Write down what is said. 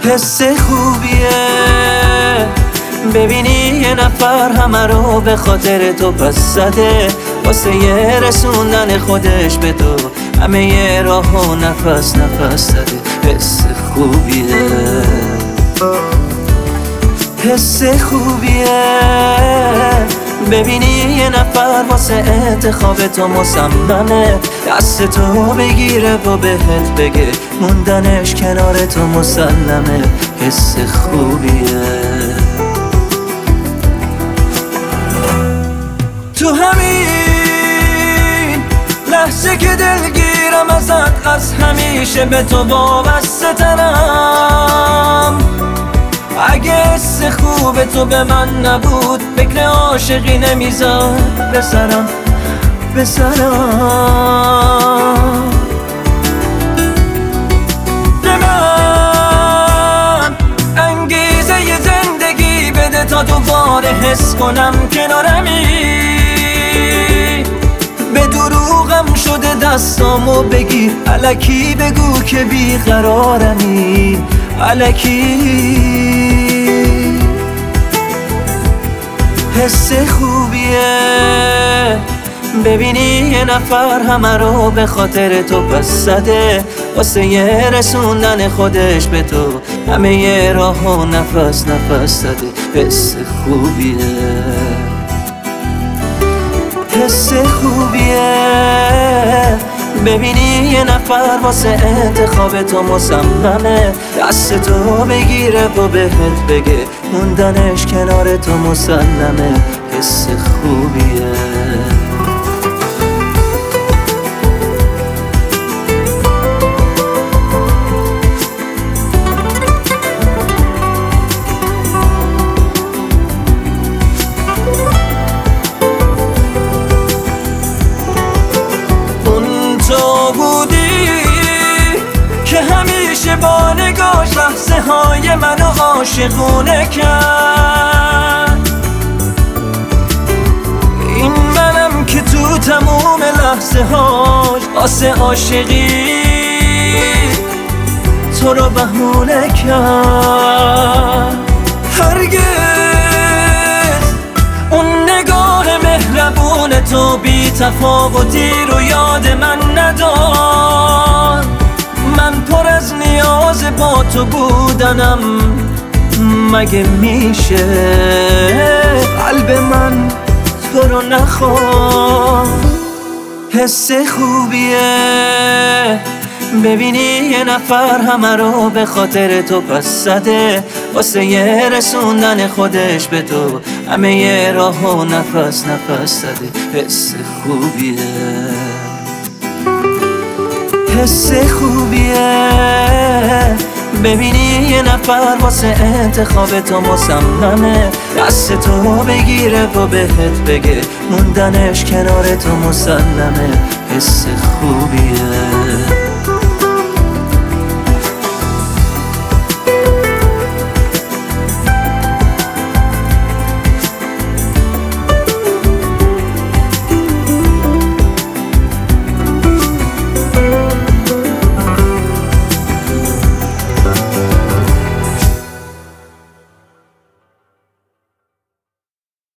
حس خوبیه ببینی یه نفر همه رو به خاطر تو پس زده، واسه یه رسوندن خودش به تو همه یه راه و نفس نفس زده. حس خوبیه، حس خوبیه ببینی یه نفر واسه انتخاب تو مصممه، دست تو بگیره و بهت بگه موندنش کنار تو مسلمه. حس خوبیه. تو همین لحظه که دلگیرم ازت، از همیشه به تو وابسته ترم. اگه حس خوب تو به من نبود فکر عاشقی نمیزد به سرم. به من انگیزه ی زندگی بده تا دوباره حس کنم کنارمی. به دروغم شده دستامو بگیر، الکی بگو که بیقرارمی، الکی. حس خوبیه ببینی یه نفر همه رو به خاطر تو پس زده، واسه یه رسوندن خودش به تو همه یه راه و نفس نفس زده. حس خوبیه، حس خوبیه ببینی یه نفر واسه انتخاب تو مصممه، دست تو بگیره و بهت بگه موندنش کنار تو مسلمه. حس خوبیه. تو بودی که همیشه با نگاش لحظه های منو عاشقونه کرد. این منم که تو تموم لحظه هاش واسه عاشقی تو رو بهونه کرد. هرگز اون نگاه مهربون تو بی تفاوتی رو یاد من ندار. من پر از نیاز با تو بودنم، مگه میشه قلب من تو رو نخواد؟ حس خوبیه ببینی یه نفر همه رو به خاطر تو پس زده، واسه یه رسوندن خودش به تو همه یه راه و نفس نفس زده. حس خوبیه، حس خوبیه ببینی یه نفر واسه انتخاب تو مصممه، دست تو بگیره و بهت بگه موندنش کنار تو مسلمه. حس خوبیه.